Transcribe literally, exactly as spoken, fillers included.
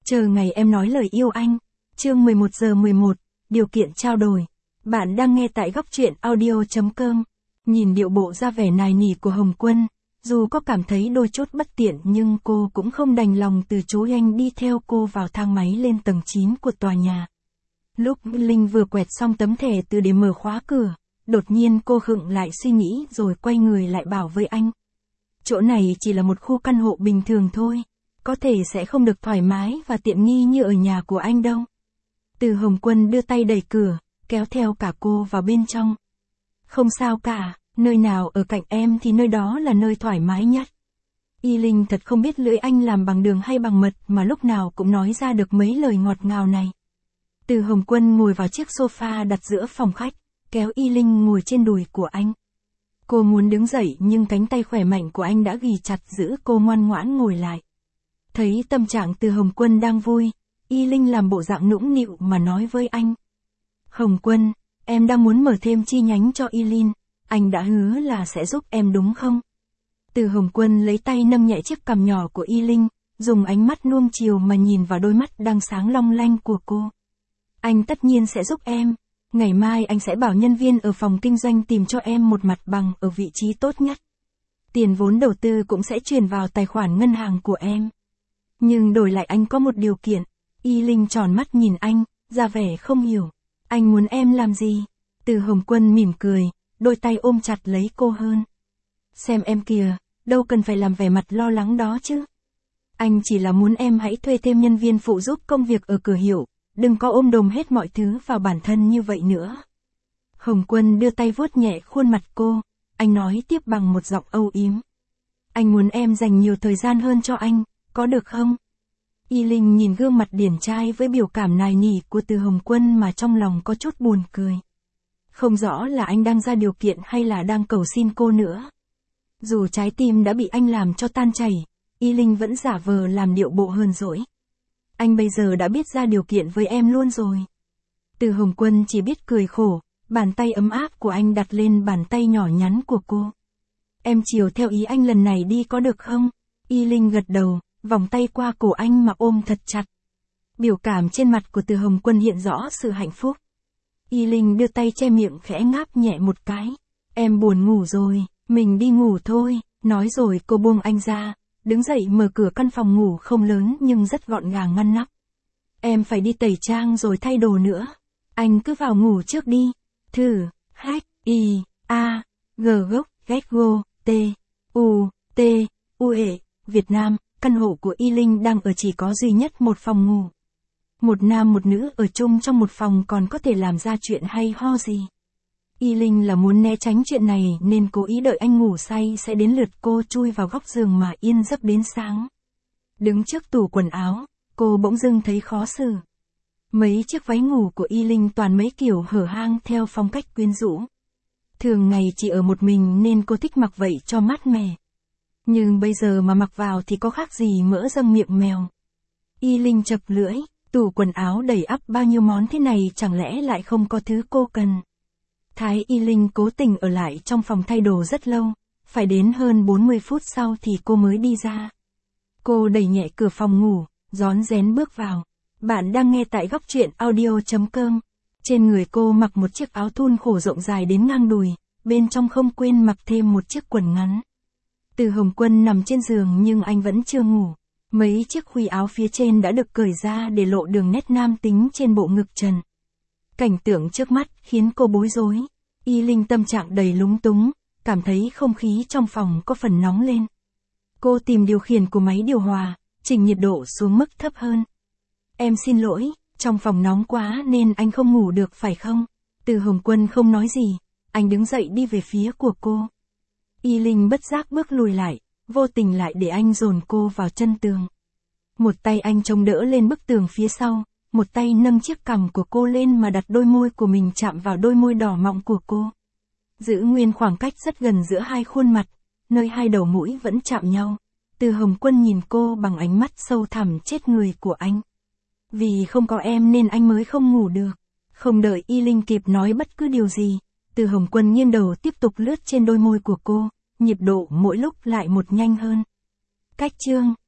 Chờ ngày em nói lời yêu anh. Chương mười một giờ mười một, điều kiện trao đổi. Bạn đang nghe tại góc truyện audio chấm com. Nhìn điệu bộ ra vẻ nài nỉ của Hồng Quân, dù có cảm thấy đôi chút bất tiện nhưng cô cũng không đành lòng từ chối anh đi theo cô vào thang máy lên tầng chín của tòa nhà. Lúc Linh vừa quẹt xong tấm thẻ từ để mở khóa cửa, đột nhiên cô khựng lại suy nghĩ rồi quay người lại bảo với anh. Chỗ này chỉ là một khu căn hộ bình thường thôi, có thể sẽ không được thoải mái và tiện nghi như ở nhà của anh đâu. Từ Hồng Quân đưa tay đẩy cửa, kéo theo cả cô vào bên trong. Không sao cả, nơi nào ở cạnh em thì nơi đó là nơi thoải mái nhất. Y Linh thật không biết lưỡi anh làm bằng đường hay bằng mật mà lúc nào cũng nói ra được mấy lời ngọt ngào này. Từ Hồng Quân ngồi vào chiếc sofa đặt giữa phòng khách, kéo Y Linh ngồi trên đùi của anh. Cô muốn đứng dậy nhưng cánh tay khỏe mạnh của anh đã ghì chặt giữ cô ngoan ngoãn ngồi lại. Thấy tâm trạng Từ Hồng Quân đang vui, Y Linh làm bộ dạng nũng nịu mà nói với anh. Hồng Quân, em đang muốn mở thêm chi nhánh cho Y Linh, anh đã hứa là sẽ giúp em đúng không? Từ Hồng Quân lấy tay nâng nhẹ chiếc cằm nhỏ của Y Linh, dùng ánh mắt nuông chiều mà nhìn vào đôi mắt đang sáng long lanh của cô. Anh tất nhiên sẽ giúp em. Ngày mai anh sẽ bảo nhân viên ở phòng kinh doanh tìm cho em một mặt bằng ở vị trí tốt nhất. Tiền vốn đầu tư cũng sẽ chuyển vào tài khoản ngân hàng của em. Nhưng đổi lại anh có một điều kiện. Y Linh tròn mắt nhìn anh, ra vẻ không hiểu. Anh muốn em làm gì? Từ Hồng Quân mỉm cười, đôi tay ôm chặt lấy cô hơn. Xem em kìa, đâu cần phải làm vẻ mặt lo lắng đó chứ. Anh chỉ là muốn em hãy thuê thêm nhân viên phụ giúp công việc ở cửa hiệu. Đừng có ôm đồm hết mọi thứ vào bản thân như vậy nữa. Hồng Quân đưa tay vuốt nhẹ khuôn mặt cô, anh nói tiếp bằng một giọng âu yếm. Anh muốn em dành nhiều thời gian hơn cho anh, có được không? Y Linh nhìn gương mặt điển trai với biểu cảm nài nỉ của Từ Hồng Quân mà trong lòng có chút buồn cười. Không rõ là anh đang ra điều kiện hay là đang cầu xin cô nữa. Dù trái tim đã bị anh làm cho tan chảy, Y Linh vẫn giả vờ làm điệu bộ hờn dỗi. Anh bây giờ đã biết ra điều kiện với em luôn rồi. Từ Hồng Quân chỉ biết cười khổ, bàn tay ấm áp của anh đặt lên bàn tay nhỏ nhắn của cô. Em chiều theo ý anh lần này đi có được không? Y Linh gật đầu, vòng tay qua cổ anh mà ôm thật chặt. Biểu cảm trên mặt của Từ Hồng Quân hiện rõ sự hạnh phúc. Y Linh đưa tay che miệng khẽ ngáp nhẹ một cái. Em buồn ngủ rồi, mình đi ngủ thôi, nói rồi cô buông anh ra. Đứng dậy mở cửa căn phòng ngủ không lớn nhưng rất gọn gàng ngăn nắp. Em phải đi tẩy trang rồi thay đồ nữa. Anh cứ vào ngủ trước đi. Thử, H, I, A, G gốc, ghét go, T, U, T, U E, Việt Nam, căn hộ của Y Linh đang ở chỉ có duy nhất một phòng ngủ. Một nam một nữ ở chung trong một phòng còn có thể làm ra chuyện hay ho gì. Y Linh là muốn né tránh chuyện này nên cố ý đợi anh ngủ say sẽ đến lượt cô chui vào góc giường mà yên giấc đến sáng. Đứng trước tủ quần áo, cô bỗng dưng thấy khó xử. Mấy chiếc váy ngủ của Y Linh toàn mấy kiểu hở hang theo phong cách quyến rũ. Thường ngày chỉ ở một mình nên cô thích mặc vậy cho mát mẻ. Nhưng bây giờ mà mặc vào thì có khác gì mỡ dâng miệng mèo. Y Linh chập lưỡi, tủ quần áo đầy ắp bao nhiêu món thế này chẳng lẽ lại không có thứ cô cần. Thái Y Linh cố tình ở lại trong phòng thay đồ rất lâu, phải đến hơn bốn mươi phút sau thì cô mới đi ra. Cô đẩy nhẹ cửa phòng ngủ, rón rén bước vào. Bạn đang nghe tại góc truyện audio chấm com. Trên người cô mặc một chiếc áo thun khổ rộng dài đến ngang đùi, bên trong không quên mặc thêm một chiếc quần ngắn. Từ Hồng Quân nằm trên giường nhưng anh vẫn chưa ngủ. Mấy chiếc khuy áo phía trên đã được cởi ra để lộ đường nét nam tính trên bộ ngực trần. Cảnh tượng trước mắt khiến cô bối rối. Y Linh tâm trạng đầy lúng túng, cảm thấy không khí trong phòng có phần nóng lên. Cô tìm điều khiển của máy điều hòa, chỉnh nhiệt độ xuống mức thấp hơn. Em xin lỗi, trong phòng nóng quá nên anh không ngủ được phải không? Từ Hồng Quân không nói gì, anh đứng dậy đi về phía của cô. Y Linh bất giác bước lùi lại, vô tình lại để anh dồn cô vào chân tường. Một tay anh chống đỡ lên bức tường phía sau. Một tay nâng chiếc cằm của cô lên mà đặt đôi môi của mình chạm vào đôi môi đỏ mọng của cô. Giữ nguyên khoảng cách rất gần giữa hai khuôn mặt, nơi hai đầu mũi vẫn chạm nhau. Từ Hồng Quân nhìn cô bằng ánh mắt sâu thẳm chết người của anh. Vì không có em nên anh mới không ngủ được. Không đợi Y Linh kịp nói bất cứ điều gì, Từ Hồng Quân nghiêng đầu tiếp tục lướt trên đôi môi của cô, nhịp độ mỗi lúc lại một nhanh hơn. Cách chương